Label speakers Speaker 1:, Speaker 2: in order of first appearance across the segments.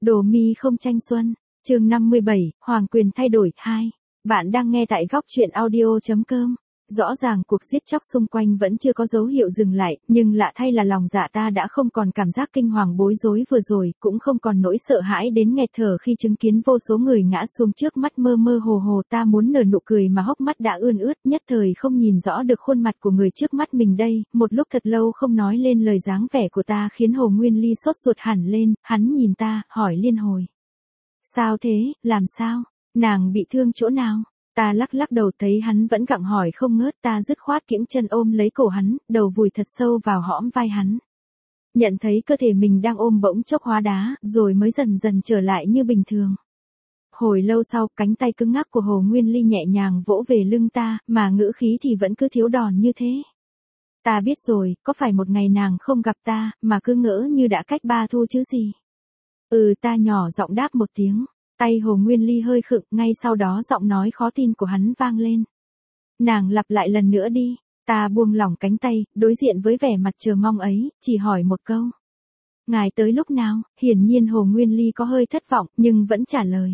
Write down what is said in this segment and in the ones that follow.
Speaker 1: Đồ mi không tranh xuân. Chương 57, Hoàng quyền thay đổi 2. Bạn đang nghe tại góc truyện audio.com. Rõ ràng cuộc giết chóc xung quanh vẫn chưa có dấu hiệu dừng lại, nhưng lạ thay là lòng dạ ta đã không còn cảm giác kinh hoàng bối rối vừa rồi, cũng không còn nỗi sợ hãi đến nghẹt thở khi chứng kiến vô số người ngã xuống trước mắt mơ mơ hồ hồ. Ta muốn nở nụ cười mà hốc mắt đã ươn ướt, nhất thời không nhìn rõ được khuôn mặt của người trước mắt mình đây. Một lúc thật lâu không nói lên lời, dáng vẻ của ta khiến Hồ Nguyên Ly sốt ruột hẳn lên, hắn nhìn ta, hỏi liên hồi. Sao thế, làm sao? Nàng bị thương chỗ nào? Ta lắc lắc đầu, thấy hắn vẫn gặng hỏi không ngớt, ta dứt khoát kiễng chân ôm lấy cổ hắn, đầu vùi thật sâu vào hõm vai hắn. Nhận thấy cơ thể mình đang ôm bỗng chốc hóa đá, rồi mới dần dần trở lại như bình thường. Hồi lâu sau, cánh tay cứng ngắc của Hồ Nguyên Ly nhẹ nhàng vỗ về lưng ta, mà ngữ khí thì vẫn cứ thiếu đòn như thế. Ta biết rồi, có phải một ngày nàng không gặp ta, mà cứ ngỡ như đã cách 3 thu chứ gì. Ta nhỏ giọng đáp một tiếng. Tay Hồ Nguyên Ly hơi khựng, ngay sau đó giọng nói khó tin của hắn vang lên. Nàng lặp lại lần nữa đi. Ta buông lỏng cánh tay, đối diện với vẻ mặt chờ mong ấy, chỉ hỏi một câu. Ngài tới lúc nào? Hiển nhiên Hồ Nguyên Ly có hơi thất vọng, nhưng vẫn trả lời.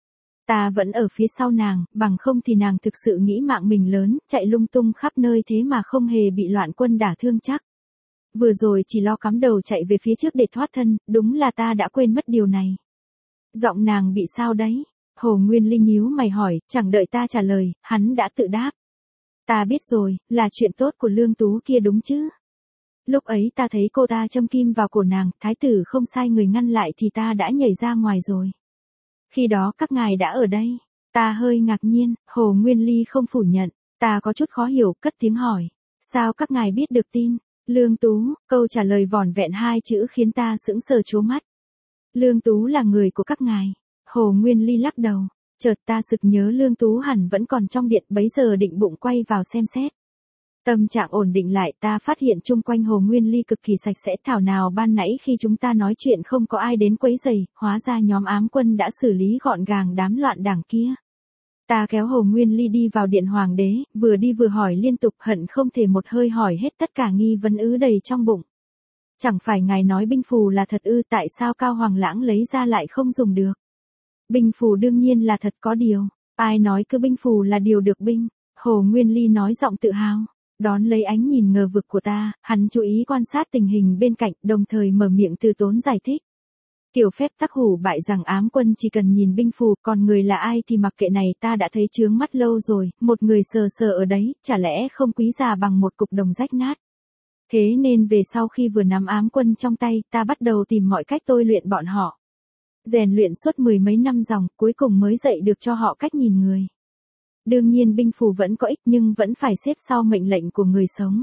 Speaker 1: Ta vẫn ở phía sau nàng, bằng không thì nàng thực sự nghĩ mạng mình lớn, chạy lung tung khắp nơi thế mà không hề bị loạn quân đả thương chắc. Vừa rồi chỉ lo cắm đầu chạy về phía trước để thoát thân, đúng là ta đã quên mất điều này. Giọng nàng bị sao đấy? Hồ Nguyên Ly nhíu mày hỏi, chẳng đợi ta trả lời, hắn đã tự đáp. Ta biết rồi, là chuyện tốt của Lương Tú kia đúng chứ? Lúc ấy ta thấy cô ta châm kim vào cổ nàng, thái tử không sai người ngăn lại thì ta đã nhảy ra ngoài rồi. Khi đó các ngài đã ở đây. Ta hơi ngạc nhiên, Hồ Nguyên Ly không phủ nhận. Ta có chút khó hiểu, cất tiếng hỏi. Sao các ngài biết được tin? Lương Tú, câu trả lời vỏn vẹn 2 chữ khiến ta sững sờ trố mắt. Lương Tú là người của các ngài. Hồ Nguyên Ly lắc đầu. Chợt ta sực nhớ Lương Tú hẳn vẫn còn trong điện, bấy giờ định bụng quay vào xem xét. Tâm trạng ổn định lại, ta phát hiện chung quanh Hồ Nguyên Ly cực kỳ sạch sẽ, thảo nào ban nãy khi chúng ta nói chuyện không có ai đến quấy rầy, hóa ra nhóm ám quân đã xử lý gọn gàng đám loạn đảng kia. Ta kéo Hồ Nguyên Ly đi vào điện hoàng đế, vừa đi vừa hỏi liên tục, hận không thể một hơi hỏi hết tất cả nghi vấn ứ đầy trong bụng. Chẳng phải ngài nói binh phù là thật ư, tại sao Cao Hoàng Lãng lấy ra lại không dùng được? Binh phù đương nhiên là thật, có điều. Ai nói cứ binh phù là điều được binh? Hồ Nguyên Ly nói giọng tự hào. Đón lấy ánh nhìn ngờ vực của ta, hắn chú ý quan sát tình hình bên cạnh, đồng thời mở miệng từ tốn giải thích. Kiểu phép tắc hủ bại rằng ám quân chỉ cần nhìn binh phù, còn người là ai thì mặc kệ này, ta đã thấy chướng mắt lâu rồi, một người sờ sờ ở đấy, chả lẽ không quý già bằng một cục đồng rách nát. Thế nên về sau khi vừa nắm ám quân trong tay, ta bắt đầu tìm mọi cách tôi luyện bọn họ. Rèn luyện suốt 10 mấy năm dòng, cuối cùng mới dạy được cho họ cách nhìn người. Đương nhiên binh phù vẫn có ích nhưng vẫn phải xếp sau mệnh lệnh của người sống.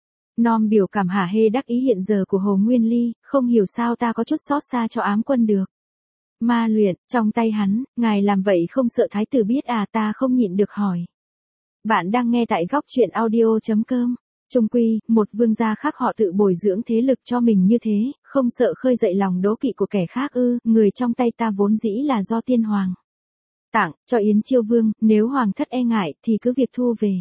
Speaker 1: Nom biểu cảm hả hê đắc ý hiện giờ của Hồ Nguyên Ly, không hiểu sao ta có chút xót xa cho ám quân được. Ma luyện, trong tay hắn, ngài làm vậy không sợ thái tử biết à? Ta không nhịn được hỏi. Bạn đang nghe tại góc truyện audio.com. Chung quy, một vương gia khác họ tự bồi dưỡng thế lực cho mình như thế, không sợ khơi dậy lòng đố kỵ của kẻ khác ư? Người trong tay ta vốn dĩ là do tiên hoàng tặng cho Yến Chiêu Vương, nếu hoàng thất e ngại thì cứ việc thu về.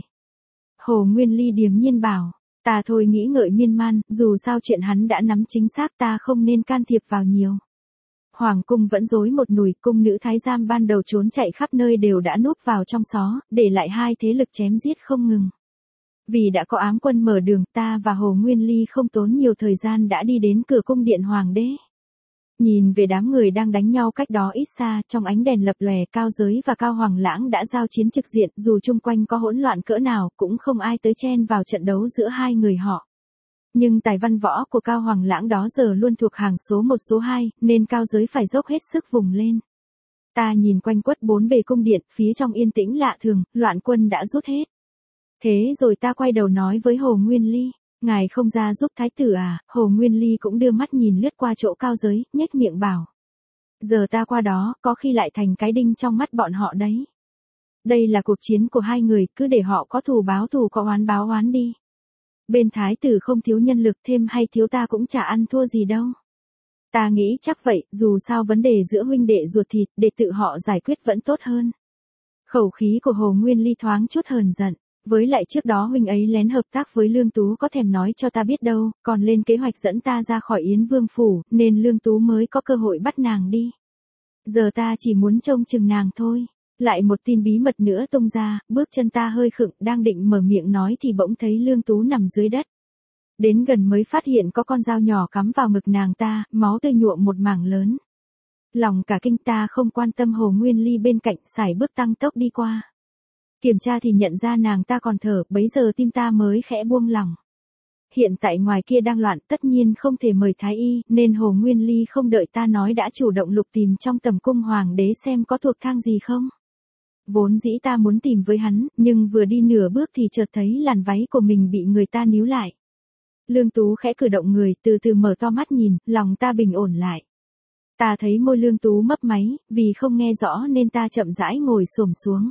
Speaker 1: Hồ Nguyên Ly điềm nhiên bảo, ta thôi nghĩ ngợi miên man, dù sao chuyện hắn đã nắm chính xác, ta không nên can thiệp vào nhiều. Hoàng cung vẫn rối một nùi, cung nữ thái giám ban đầu trốn chạy khắp nơi đều đã núp vào trong xó, để lại hai thế lực chém giết không ngừng. Vì đã có ám quân mở đường, ta và Hồ Nguyên Ly không tốn nhiều thời gian đã đi đến cửa cung điện hoàng đế. Nhìn về đám người đang đánh nhau cách đó ít xa, trong ánh đèn lập lòe, Cao Giới và Cao Hoàng Lãng đã giao chiến trực diện, dù chung quanh có hỗn loạn cỡ nào, cũng không ai tới chen vào trận đấu giữa hai người họ. Nhưng tài văn võ của Cao Hoàng Lãng đó giờ luôn thuộc hàng số 1 số 2, nên Cao Giới phải dốc hết sức vùng lên. Ta nhìn quanh quất bốn bề cung điện, phía trong yên tĩnh lạ thường, loạn quân đã rút hết. Thế rồi ta quay đầu nói với Hồ Nguyên Ly. Ngài không ra giúp thái tử à? Hồ Nguyên Ly cũng đưa mắt nhìn lướt qua chỗ Cao Giới, nhếch miệng bảo. Giờ ta qua đó, có khi lại thành cái đinh trong mắt bọn họ đấy. Đây là cuộc chiến của hai người, cứ để họ có thù báo thù, có oán báo oán đi. Bên thái tử không thiếu nhân lực, thêm hay thiếu ta cũng chả ăn thua gì đâu. Ta nghĩ chắc vậy, dù sao vấn đề giữa huynh đệ ruột thịt, để tự họ giải quyết vẫn tốt hơn. Khẩu khí của Hồ Nguyên Ly thoáng chút hờn giận. Với lại trước đó huynh ấy lén hợp tác với Lương Tú, có thèm nói cho ta biết đâu, còn lên kế hoạch dẫn ta ra khỏi Yến Vương phủ, nên Lương Tú mới có cơ hội bắt nàng đi. Giờ ta chỉ muốn trông chừng nàng thôi. Lại một tin bí mật nữa tung ra, bước chân ta hơi khựng, đang định mở miệng nói thì bỗng thấy Lương Tú nằm dưới đất. Đến gần mới phát hiện có con dao nhỏ cắm vào ngực nàng ta, máu tươi nhuộm một mảng lớn. Lòng cả kinh, ta không quan tâm. Hồ Nguyên Ly bên cạnh sải bước tăng tốc đi qua. Kiểm tra thì nhận ra nàng ta còn thở, bấy giờ tim ta mới khẽ buông lòng. Hiện tại ngoài kia đang loạn, tất nhiên không thể mời thái y, nên Hồ Nguyên Ly không đợi ta nói đã chủ động lục tìm trong tầm cung hoàng đế xem có thuộc thang gì không. Vốn dĩ ta muốn tìm với hắn, nhưng vừa đi nửa bước thì chợt thấy làn váy của mình bị người ta níu lại. Lương Tú khẽ cử động người, từ từ mở to mắt nhìn, lòng ta bình ổn lại. Ta thấy môi Lương Tú mấp máy, vì không nghe rõ nên ta chậm rãi ngồi xổm xuống.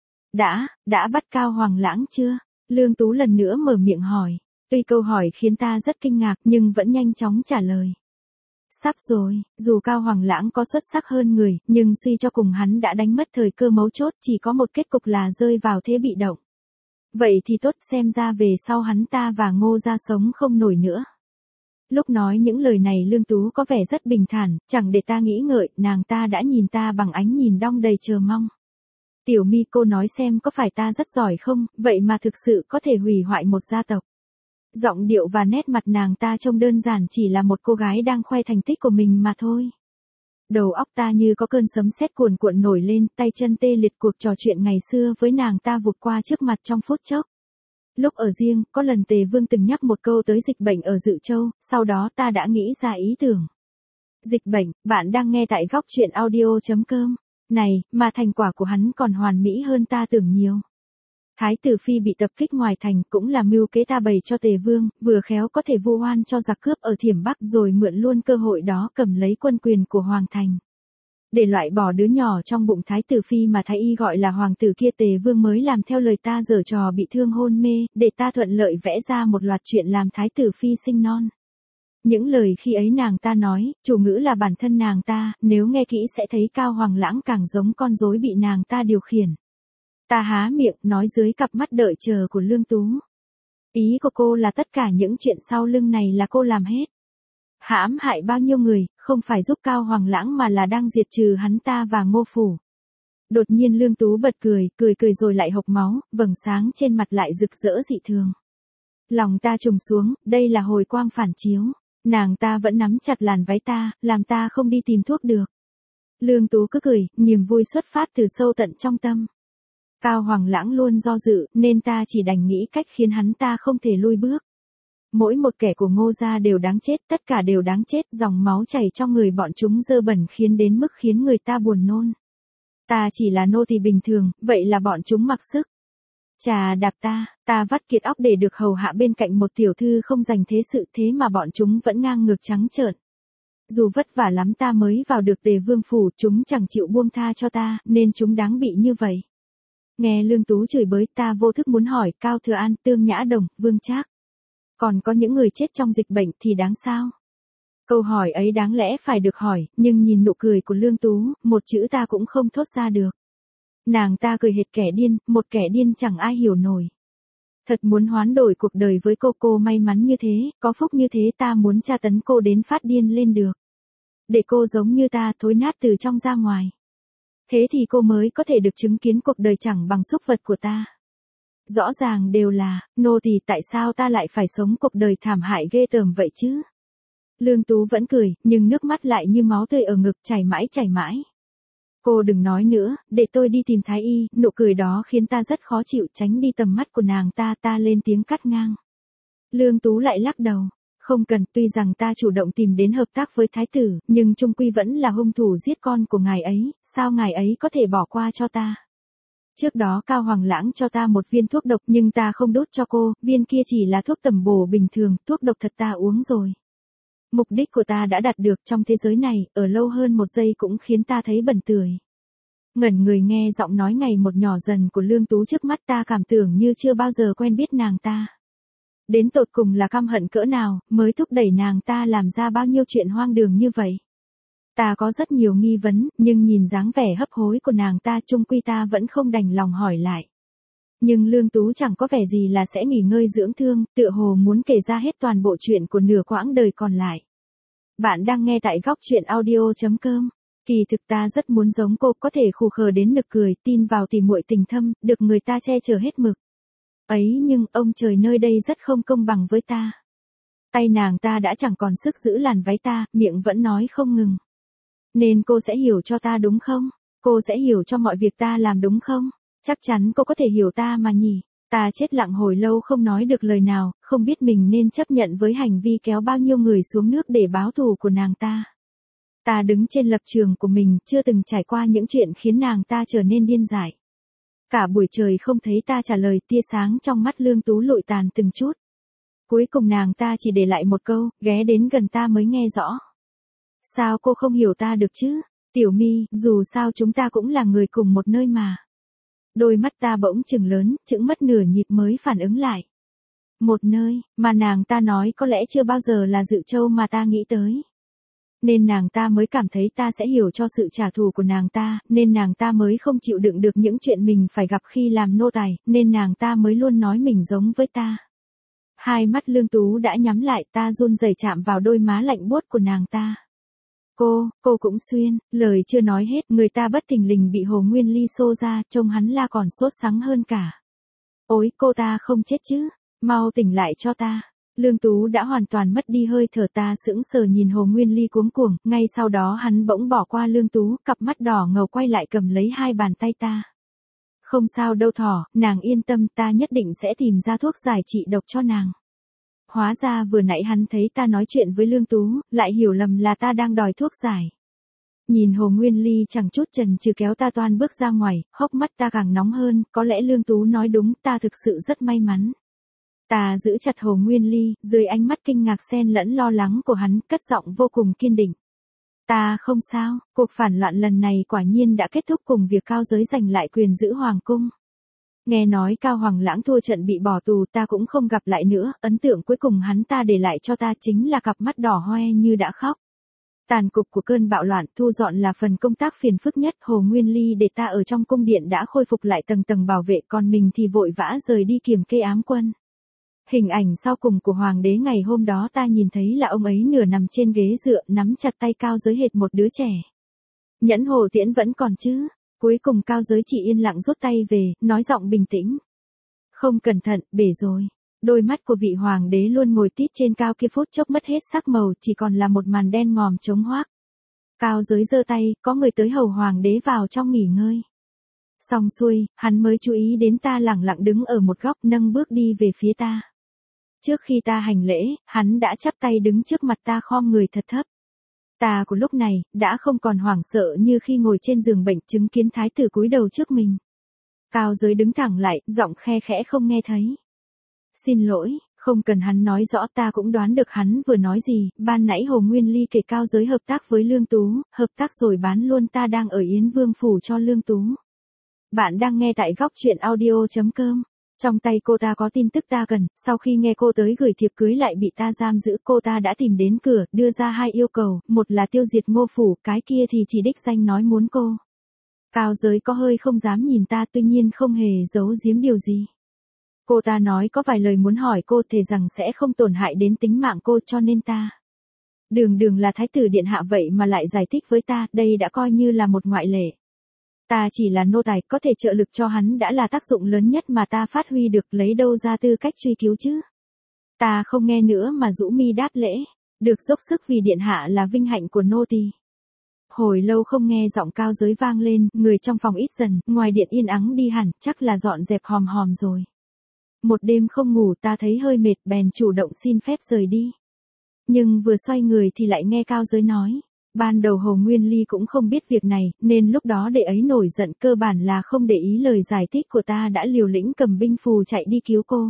Speaker 1: Đã bắt Cao Hoàng Lãng chưa? Lương Tú lần nữa mở miệng hỏi. Tuy câu hỏi khiến ta rất kinh ngạc nhưng vẫn nhanh chóng trả lời. Sắp rồi, dù Cao Hoàng Lãng có xuất sắc hơn người, nhưng suy cho cùng hắn đã đánh mất thời cơ mấu chốt, chỉ có một kết cục là rơi vào thế bị động. Vậy thì tốt, xem ra về sau hắn ta và Ngô gia sống không nổi nữa. Lúc nói những lời này Lương Tú có vẻ rất bình thản, chẳng để ta nghĩ ngợi, nàng ta đã nhìn ta bằng ánh nhìn đong đầy chờ mong. Tiểu Mi, cô nói xem có phải ta rất giỏi không, vậy mà thực sự có thể hủy hoại một gia tộc. Giọng điệu và nét mặt nàng ta trông đơn giản chỉ là một cô gái đang khoe thành tích của mình mà thôi. Đầu óc ta như có cơn sấm sét cuồn cuộn nổi lên, tay chân tê liệt, cuộc trò chuyện ngày xưa với nàng ta vụt qua trước mặt trong phút chốc. Lúc ở riêng, có lần Tề Vương từng nhắc một câu tới dịch bệnh ở Dự Châu, sau đó ta đã nghĩ ra ý tưởng. Dịch bệnh, bạn đang nghe tại góc truyện audio.com. Này, mà thành quả của hắn còn hoàn mỹ hơn ta tưởng nhiều. Thái tử phi bị tập kích ngoài thành cũng là mưu kế ta bày cho Tề Vương, vừa khéo có thể vu oan cho giặc cướp ở Thiểm Bắc rồi mượn luôn cơ hội đó cầm lấy quân quyền của hoàng thành. Để loại bỏ đứa nhỏ trong bụng thái tử phi mà thái y gọi là hoàng tử kia, Tề Vương mới làm theo lời ta giở trò bị thương hôn mê, để ta thuận lợi vẽ ra một loạt chuyện làm thái tử phi sinh non. Những lời khi ấy nàng ta nói, chủ ngữ là bản thân nàng ta, nếu nghe kỹ sẽ thấy Cao Hoàng Lãng càng giống con rối bị nàng ta điều khiển. Ta há miệng nói dưới cặp mắt đợi chờ của Lương Tú. Ý của cô là tất cả những chuyện sau lưng này là cô làm hết. Hãm hại bao nhiêu người, không phải giúp Cao Hoàng Lãng mà là đang diệt trừ hắn ta và Ngô phủ. Đột nhiên Lương Tú bật cười rồi lại hộc máu, vầng sáng trên mặt lại rực rỡ dị thường. Lòng ta trùng xuống, đây là hồi quang phản chiếu. Nàng ta vẫn nắm chặt làn váy ta, làm ta không đi tìm thuốc được. Lương Tú cứ cười, niềm vui xuất phát từ sâu tận trong tâm. Cao Hoàng Lãng luôn do dự, nên ta chỉ đành nghĩ cách khiến hắn ta không thể lui bước. Mỗi một kẻ của Ngô gia đều đáng chết, tất cả đều đáng chết, dòng máu chảy trong người bọn chúng dơ bẩn khiến đến mức khiến người ta buồn nôn. Ta chỉ là nô tỳ bình thường, vậy là bọn chúng mặc sức chà đạp ta vắt kiệt óc để được hầu hạ bên cạnh một tiểu thư không dành thế sự, thế mà bọn chúng vẫn ngang ngược trắng trợn. Dù vất vả lắm ta mới vào được Tề Vương phủ, chúng chẳng chịu buông tha cho ta, nên chúng đáng bị như vậy. Nghe Lương Tú chửi bới, ta vô thức muốn hỏi, Cao Thừa An, Tương Nhã Đồng, Vương Trác, còn có những người chết trong dịch bệnh thì đáng sao? Câu hỏi ấy đáng lẽ phải được hỏi, nhưng nhìn nụ cười của Lương Tú, một chữ ta cũng không thốt ra được. Nàng ta cười hệt kẻ điên, một kẻ điên chẳng ai hiểu nổi. Thật muốn hoán đổi cuộc đời với cô may mắn như thế, có phúc như thế, ta muốn tra tấn cô đến phát điên lên được. Để cô giống như ta, thối nát từ trong ra ngoài. Thế thì cô mới có thể được chứng kiến cuộc đời chẳng bằng súc vật của ta. Rõ ràng đều là nô tỳ, tại sao ta lại phải sống cuộc đời thảm hại ghê tởm vậy chứ? Lương Tú vẫn cười, nhưng nước mắt lại như máu tươi ở ngực chảy mãi. Cô đừng nói nữa, để tôi đi tìm thái y. Nụ cười đó khiến ta rất khó chịu, tránh đi tầm mắt của nàng ta lên tiếng cắt ngang. Lương Tú lại lắc đầu. Không cần, tuy rằng ta chủ động tìm đến hợp tác với thái tử, nhưng chung quy vẫn là hung thủ giết con của ngài ấy, sao ngài ấy có thể bỏ qua cho ta? Trước đó Cao Hoàng Lãng cho ta một viên thuốc độc nhưng ta không đốt cho cô, viên kia chỉ là thuốc tầm bổ bình thường, thuốc độc thật ta uống rồi. Mục đích của ta đã đạt được, trong thế giới này, ở lâu hơn một giây cũng khiến ta thấy bẩn tưởi. Ngẩn người nghe giọng nói ngày một nhỏ dần của Lương Tú trước mắt, ta cảm tưởng như chưa bao giờ quen biết nàng ta. Đến tột cùng là căm hận cỡ nào, mới thúc đẩy nàng ta làm ra bao nhiêu chuyện hoang đường như vậy. Ta có rất nhiều nghi vấn, nhưng nhìn dáng vẻ hấp hối của nàng ta, chung quy ta vẫn không đành lòng hỏi lại. Nhưng Lương Tú chẳng có vẻ gì là sẽ nghỉ ngơi dưỡng thương, tựa hồ muốn kể ra hết toàn bộ chuyện của nửa quãng đời còn lại. Bạn đang nghe tại góc truyện audio.com. Kỳ thực ta rất muốn giống cô, có thể khù khờ đến nực cười, tin vào tỉ muội tình thâm, được người ta che chở hết mực. Ấy nhưng, ông trời nơi đây rất không công bằng với ta. Tay nàng ta đã chẳng còn sức giữ làn váy ta, miệng vẫn nói không ngừng. Nên cô sẽ hiểu cho ta đúng không? Cô sẽ hiểu cho mọi việc ta làm đúng không? Chắc chắn cô có thể hiểu ta mà nhỉ? Ta chết lặng hồi lâu không nói được lời nào, không biết mình nên chấp nhận với hành vi kéo bao nhiêu người xuống nước để báo thù của nàng ta. Ta đứng trên lập trường của mình, chưa từng trải qua những chuyện khiến nàng ta trở nên điên dại. Cả buổi trời không thấy ta trả lời, tia sáng trong mắt Lương Tú lụi tàn từng chút. Cuối cùng nàng ta chỉ để lại một câu, ghé đến gần ta mới nghe rõ. Sao cô không hiểu ta được chứ? Tiểu My, dù sao chúng ta cũng là người cùng một nơi mà. Đôi mắt ta bỗng chừng lớn, chững mất nửa nhịp mới phản ứng lại. Một nơi, mà nàng ta nói có lẽ chưa bao giờ là Dự Châu mà ta nghĩ tới. Nên nàng ta mới cảm thấy ta sẽ hiểu cho sự trả thù của nàng ta, nên nàng ta mới không chịu đựng được những chuyện mình phải gặp khi làm nô tài, nên nàng ta mới luôn nói mình giống với ta. Hai mắt Lương Tú đã nhắm lại, ta run rẩy chạm vào đôi má lạnh buốt của nàng ta. Cô cũng xuyên, lời chưa nói hết, người ta bất thình lình bị Hồ Nguyên Ly xô ra, trông hắn la còn sốt sắng hơn cả. Ôi, cô ta không chết chứ, mau tỉnh lại cho ta. Lương Tú đã hoàn toàn mất đi hơi thở, ta sững sờ nhìn Hồ Nguyên Ly cuống cuồng, ngay sau đó hắn bỗng bỏ qua Lương Tú, cặp mắt đỏ ngầu quay lại cầm lấy hai bàn tay ta. Không sao đâu Thỏ, nàng yên tâm, ta nhất định sẽ tìm ra thuốc giải trị độc cho nàng. Hóa ra vừa nãy hắn thấy ta nói chuyện với Lương Tú, lại hiểu lầm là ta đang đòi thuốc giải. Nhìn Hồ Nguyên Ly chẳng chút chần chừ kéo ta toan bước ra ngoài, hốc mắt ta càng nóng hơn, có lẽ Lương Tú nói đúng, ta thực sự rất may mắn. Ta giữ chặt Hồ Nguyên Ly, dưới ánh mắt kinh ngạc xen lẫn lo lắng của hắn, cất giọng vô cùng kiên định. Ta không sao, cuộc phản loạn lần này quả nhiên đã kết thúc cùng việc Cao Giới giành lại quyền giữ hoàng cung. Nghe nói Cao Hoàng Lãng thua trận bị bỏ tù, ta cũng không gặp lại nữa, ấn tượng cuối cùng hắn ta để lại cho ta chính là cặp mắt đỏ hoe như đã khóc. Tàn cục của cơn bạo loạn thu dọn là phần công tác phiền phức nhất, Hồ Nguyên Ly để ta ở trong cung điện đã khôi phục lại tầng tầng bảo vệ, còn mình thì vội vã rời đi kiểm kê ám quân. Hình ảnh sau cùng của hoàng đế ngày hôm đó ta nhìn thấy là ông ấy nửa nằm trên ghế dựa, nắm chặt tay Cao Giới hệt một đứa trẻ. Nhẫn Hồ Tiễn vẫn còn chứ? Cuối cùng Cao Giới chỉ yên lặng rút tay về, nói giọng bình tĩnh. Không cẩn thận, bể rồi. Đôi mắt của vị hoàng đế luôn ngồi tít trên cao kia phút chốc mất hết sắc màu, chỉ còn là một màn đen ngòm trống hoác. Cao Giới giơ tay, có người tới hầu hoàng đế vào trong nghỉ ngơi. Xong xuôi, hắn mới chú ý đến ta lẳng lặng đứng ở một góc, nâng bước đi về phía ta. Trước khi ta hành lễ, hắn đã chắp tay đứng trước mặt ta khom người thật thấp. Ta của lúc này, đã không còn hoảng sợ như khi ngồi trên giường bệnh chứng kiến thái tử cúi đầu trước mình. Cao Giới đứng thẳng lại, giọng khe khẽ không nghe thấy. Xin lỗi, không cần hắn nói rõ, ta cũng đoán được hắn vừa nói gì. Ban nãy Hồ Nguyên Ly kể Cao Giới hợp tác với Lương Tú, hợp tác rồi bán luôn ta đang ở Yến Vương Phủ cho Lương Tú. Bạn đang nghe tại góc truyện audio.com. Trong tay cô ta có tin tức ta cần, sau khi nghe cô tới gửi thiệp cưới lại bị ta giam giữ, cô ta đã tìm đến cửa, đưa ra hai yêu cầu, một là tiêu diệt Ngô Phủ, cái kia thì chỉ đích danh nói muốn cô. Cao Giới có hơi không dám nhìn ta, tuy nhiên không hề giấu giếm điều gì. Cô ta nói có vài lời muốn hỏi cô, thề rằng sẽ không tổn hại đến tính mạng cô, cho nên ta. Đường là thái tử điện hạ vậy mà lại giải thích với ta, đây đã coi như là một ngoại lệ. Ta chỉ là nô tài, có thể trợ lực cho hắn đã là tác dụng lớn nhất mà ta phát huy được, lấy đâu ra tư cách truy cứu chứ. Ta không nghe nữa mà rũ mi đáp lễ, được dốc sức vì điện hạ là vinh hạnh của nô tỳ. Hồi lâu không nghe giọng Cao Giới vang lên, người trong phòng ít dần, ngoài điện yên ắng đi hẳn, chắc là dọn dẹp hòm hòm rồi. Một đêm không ngủ ta thấy hơi mệt bèn chủ động xin phép rời đi. Nhưng vừa xoay người thì lại nghe Cao Giới nói. Ban đầu Hồ Nguyên Ly cũng không biết việc này, nên lúc đó đệ ấy nổi giận, cơ bản là không để ý lời giải thích của ta, đã liều lĩnh cầm binh phù chạy đi cứu cô.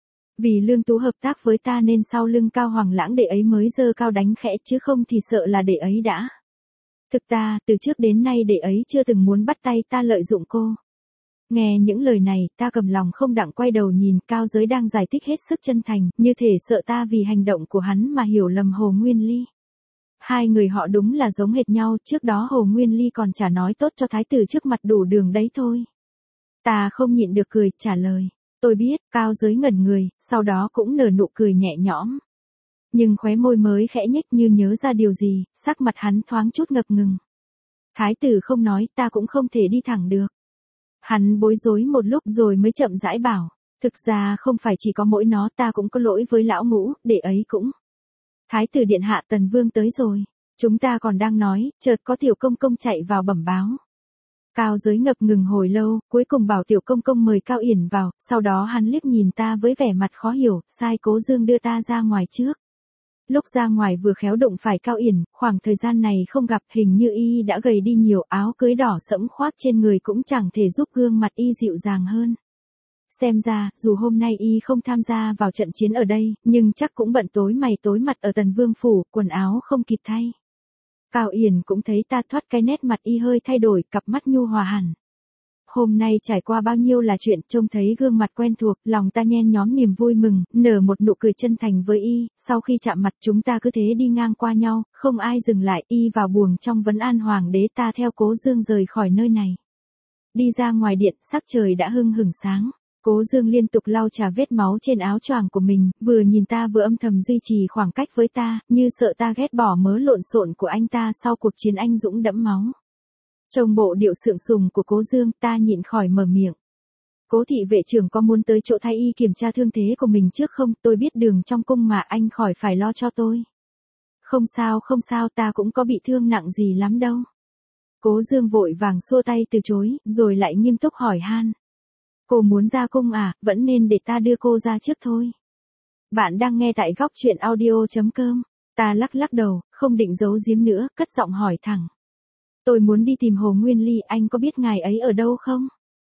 Speaker 1: Vì Lương Tú hợp tác với ta nên sau lưng Cao Hoàng Lãng đệ ấy mới giơ cao đánh khẽ, chứ không thì sợ là đệ ấy đã. Thực ta, từ trước đến nay đệ ấy chưa từng muốn bắt tay ta lợi dụng cô. Nghe những lời này, ta cầm lòng không đặng quay đầu nhìn, Cao Giới đang giải thích hết sức chân thành, như thể sợ ta vì hành động của hắn mà hiểu lầm Hồ Nguyên Ly. Hai người họ đúng là giống hệt nhau, trước đó Hồ Nguyên Ly còn chả nói tốt cho thái tử trước mặt đủ đường đấy thôi. Ta không nhịn được cười, trả lời. Tôi biết, Cao Giới ngẩn người, sau đó cũng nở nụ cười nhẹ nhõm. Nhưng khóe môi mới khẽ nhếch như nhớ ra điều gì, sắc mặt hắn thoáng chút ngập ngừng. Thái tử không nói, ta cũng không thể đi thẳng được. Hắn bối rối một lúc rồi mới chậm rãi bảo, thực ra không phải chỉ có mỗi nó, ta cũng có lỗi với lão ngũ, để ấy cũng. Thái tử điện hạ, Tần Vương tới rồi. Chúng ta còn đang nói, chợt có tiểu công công chạy vào bẩm báo. Cao Giới ngập ngừng hồi lâu, cuối cùng bảo tiểu công công mời Cao Yển vào, sau đó hắn liếc nhìn ta với vẻ mặt khó hiểu, sai Cố Dương đưa ta ra ngoài trước. Lúc ra ngoài vừa khéo đụng phải Cao Yển, khoảng thời gian này không gặp, hình như y đã gầy đi nhiều, áo cưới đỏ sẫm khoác trên người cũng chẳng thể giúp gương mặt y dịu dàng hơn. Xem ra, dù hôm nay y không tham gia vào trận chiến ở đây, nhưng chắc cũng bận tối mày tối mặt ở Tần Vương phủ, quần áo không kịp thay. Cao Yển cũng thấy ta, thoát cái nét mặt y hơi thay đổi, cặp mắt nhu hòa hẳn. Hôm nay trải qua bao nhiêu là chuyện, trông thấy gương mặt quen thuộc, lòng ta nhen nhóm niềm vui mừng, nở một nụ cười chân thành với y, sau khi chạm mặt chúng ta cứ thế đi ngang qua nhau, không ai dừng lại, y vào buồng trong vấn an hoàng đế, ta theo Cố Dương rời khỏi nơi này. Đi ra ngoài điện, sắc trời đã hưng hửng sáng. Cố Dương liên tục lau chà vết máu trên áo choàng của mình, vừa nhìn ta vừa âm thầm duy trì khoảng cách với ta, như sợ ta ghét bỏ mớ lộn xộn của anh ta sau cuộc chiến anh dũng đẫm máu. Trông bộ điệu sượng sùng của Cố Dương, ta nhịn khỏi mở miệng. Cố thị vệ trưởng có muốn tới chỗ thái y kiểm tra thương thế của mình trước không? Tôi biết đường trong cung mà, anh khỏi phải lo cho tôi. Không sao, ta cũng có bị thương nặng gì lắm đâu. Cố Dương vội vàng xua tay từ chối, rồi lại nghiêm túc hỏi han. Cô muốn ra cung à, vẫn nên để ta đưa cô ra trước thôi. Bạn đang nghe tại góc truyện audio.com. Ta lắc đầu, không định giấu giếm nữa, cất giọng hỏi thẳng. Tôi muốn đi tìm Hồ Nguyên Ly, anh có biết ngài ấy ở đâu không?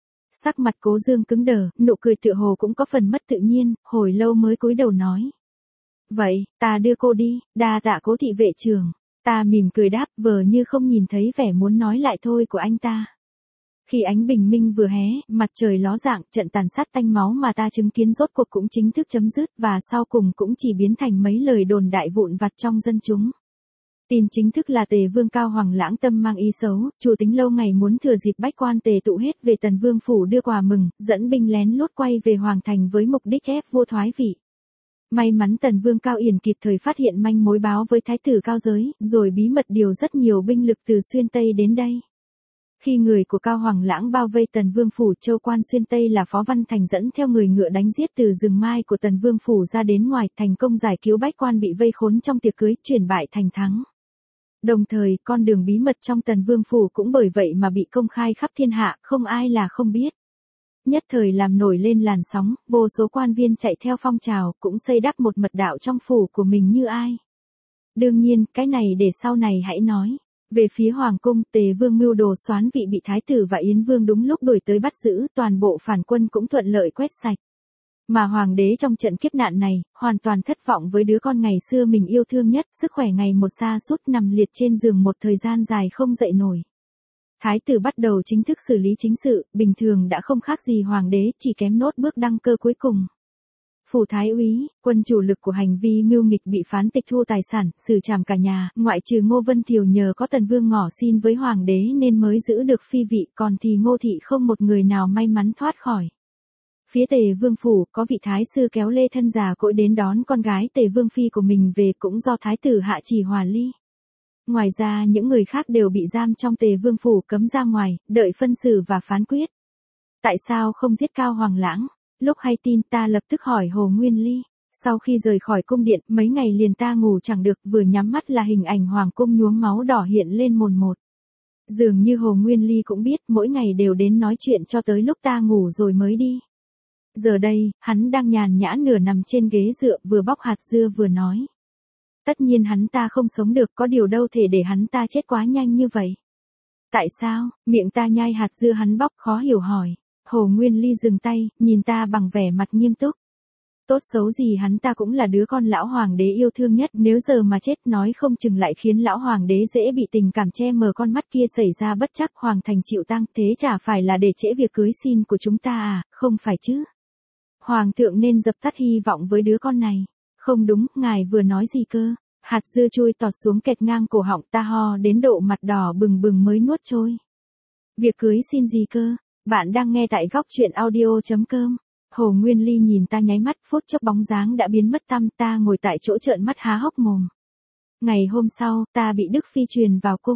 Speaker 1: Sắc mặt Cố Dương cứng đờ, nụ cười tựa hồ cũng có phần mất tự nhiên, hồi lâu mới cúi đầu nói. Vậy, ta đưa cô đi, đa tạ Cố thị vệ trưởng. Ta mỉm cười đáp, vờ như không nhìn thấy vẻ muốn nói lại thôi của anh ta. Khi ánh bình minh vừa hé, mặt trời ló dạng, trận tàn sát tanh máu mà ta chứng kiến rốt cuộc cũng chính thức chấm dứt, và sau cùng cũng chỉ biến thành mấy lời đồn đại vụn vặt trong dân chúng. Tin chính thức là Tề Vương Cao Hoàng lãng tâm mang ý xấu, chủ tính lâu ngày muốn thừa dịp bách quan Tề tụ hết về Tần Vương phủ đưa quà mừng, dẫn binh lén lút quay về hoàng thành với mục đích ép vua thoái vị. May mắn Tần Vương Cao Yển kịp thời phát hiện manh mối, báo với Thái tử Cao Giới, rồi bí mật điều rất nhiều binh lực từ Xuyên Tây đến đây. Khi người của Cao Hoàng lãng bao vây Tần Vương phủ, châu quan Xuyên Tây là Phó Văn Thành dẫn theo người ngựa đánh giết từ rừng mai của Tần Vương phủ ra đến ngoài, thành công giải cứu bách quan bị vây khốn trong tiệc cưới, chuyển bại thành thắng. Đồng thời, con đường bí mật trong Tần Vương phủ cũng bởi vậy mà bị công khai khắp thiên hạ, không ai là không biết. Nhất thời làm nổi lên làn sóng, vô số quan viên chạy theo phong trào, cũng xây đắp một mật đạo trong phủ của mình như ai. Đương nhiên, cái này để sau này hãy nói. Về phía Hoàng cung, Tề Vương mưu đồ soán vị bị Thái tử và Yến Vương đúng lúc đuổi tới bắt giữ, toàn bộ phản quân cũng thuận lợi quét sạch. Mà Hoàng đế trong trận kiếp nạn này, hoàn toàn thất vọng với đứa con ngày xưa mình yêu thương nhất, sức khỏe ngày một sa sút, nằm liệt trên giường một thời gian dài không dậy nổi. Thái tử bắt đầu chính thức xử lý chính sự, bình thường đã không khác gì Hoàng đế, chỉ kém nốt bước đăng cơ cuối cùng. Phủ Thái úy, quân chủ lực của hành vi mưu nghịch bị phán tịch thu tài sản, xử trảm cả nhà, ngoại trừ Ngô Vân Thiều nhờ có Tần Vương ngỏ xin với Hoàng đế nên mới giữ được phi vị, còn thì Ngô thị không một người nào may mắn thoát khỏi. Phía Tề Vương phủ, có vị thái sư kéo lê thân già cỗi đến đón con gái Tề Vương phi của mình về, cũng do thái tử hạ chỉ hòa ly. Ngoài ra những người khác đều bị giam trong Tề Vương phủ, cấm ra ngoài, đợi phân xử và phán quyết. Tại sao không giết Cao Hoàng lãng? Lúc hay tin, ta lập tức hỏi Hồ Nguyên Ly. Sau khi rời khỏi cung điện, mấy ngày liền ta ngủ chẳng được, vừa nhắm mắt là hình ảnh hoàng cung nhuốm máu đỏ hiện lên mồn một. Dường như Hồ Nguyên Ly cũng biết, mỗi ngày đều đến nói chuyện cho tới lúc ta ngủ rồi mới đi. Giờ đây, hắn đang nhàn nhã nửa nằm trên ghế dựa, vừa bóc hạt dưa vừa nói. Tất nhiên hắn ta không sống được, có điều đâu thể để hắn ta chết quá nhanh như vậy. Tại sao? Miệng ta nhai hạt dưa, hắn bóc khó hiểu hỏi. Hồ Nguyên Ly dừng tay, nhìn ta bằng vẻ mặt nghiêm túc. Tốt xấu gì hắn ta cũng là đứa con lão hoàng đế yêu thương nhất, nếu giờ mà chết nói không chừng lại khiến lão hoàng đế dễ bị tình cảm che mờ con mắt kia xảy ra bất trắc, hoàng thành chịu tang, thế chả phải là để trễ việc cưới xin của chúng ta à, không phải chứ? Hoàng thượng nên dập tắt hy vọng với đứa con này. Không đúng, ngài vừa nói gì cơ? Hạt dưa trôi tọt xuống kẹt ngang cổ họng, ta ho đến độ mặt đỏ bừng bừng mới nuốt trôi. Việc cưới xin gì cơ? Bạn đang nghe tại góc truyện audio.com. Hồ Nguyên Ly nhìn ta nháy mắt, phút chốc bóng dáng đã biến mất tăm, ta ngồi tại chỗ trợn mắt há hốc mồm. Ngày hôm sau, ta bị Đức Phi truyền vào cung.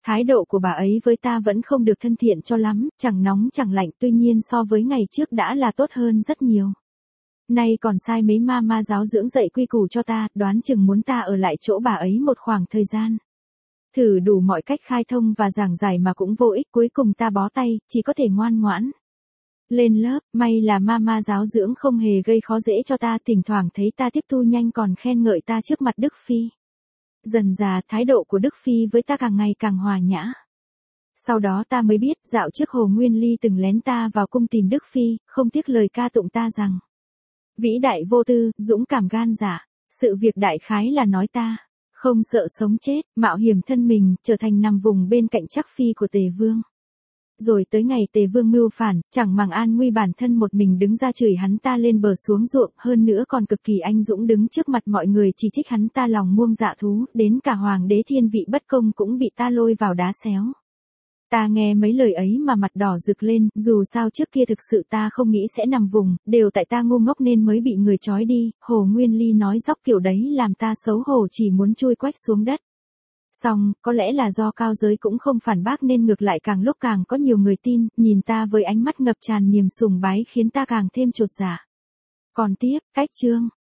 Speaker 1: Thái độ của bà ấy với ta vẫn không được thân thiện cho lắm, chẳng nóng chẳng lạnh, tuy nhiên so với ngày trước đã là tốt hơn rất nhiều. Nay còn sai mấy mama giáo dưỡng dạy quy củ cho ta, đoán chừng muốn ta ở lại chỗ bà ấy một khoảng thời gian. Thử đủ mọi cách khai thông và giảng giải mà cũng vô ích, cuối cùng ta bó tay, chỉ có thể ngoan ngoãn lên lớp. May là mama giáo dưỡng không hề gây khó dễ cho ta, thỉnh thoảng thấy ta tiếp thu nhanh còn khen ngợi ta trước mặt Đức Phi. Dần dà thái độ của Đức Phi với ta càng ngày càng hòa nhã. Sau đó ta mới biết dạo trước Hồ Nguyên Ly từng lén ta vào cung tìm Đức Phi, không tiếc lời ca tụng ta rằng vĩ đại vô tư, dũng cảm gan dạ. Sự việc đại khái là nói ta không sợ sống chết, mạo hiểm thân mình, trở thành nằm vùng bên cạnh Trắc Phi của Tề Vương. Rồi tới ngày Tề Vương mưu phản, chẳng màng an nguy bản thân một mình đứng ra chửi hắn ta lên bờ xuống ruộng, hơn nữa còn cực kỳ anh dũng đứng trước mặt mọi người chỉ trích hắn ta lòng muông dạ thú, đến cả hoàng đế thiên vị bất công cũng bị ta lôi vào đá xéo. Ta nghe mấy lời ấy mà mặt đỏ rực lên, dù sao trước kia thực sự ta không nghĩ sẽ nằm vùng, đều tại ta ngu ngốc nên mới bị người trói đi. Hồ Nguyên Ly nói dóc kiểu đấy làm ta xấu hổ chỉ muốn chui quách xuống đất. Xong, có lẽ là do cao giới cũng không phản bác nên ngược lại càng lúc càng có nhiều người tin, nhìn ta với ánh mắt ngập tràn niềm sùng bái khiến ta càng thêm chột dạ. Còn tiếp, cách chương